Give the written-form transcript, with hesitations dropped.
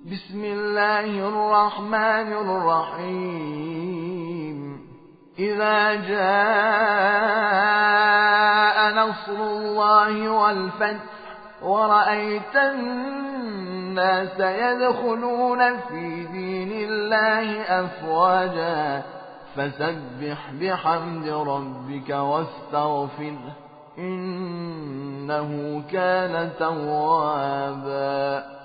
بسم الله الرحمن الرحيم إذا جاء نصر الله والفتح ورأيت الناس يدخلون في دين الله أفواجا فسبح بحمد ربك واستغفره إنه كان توابا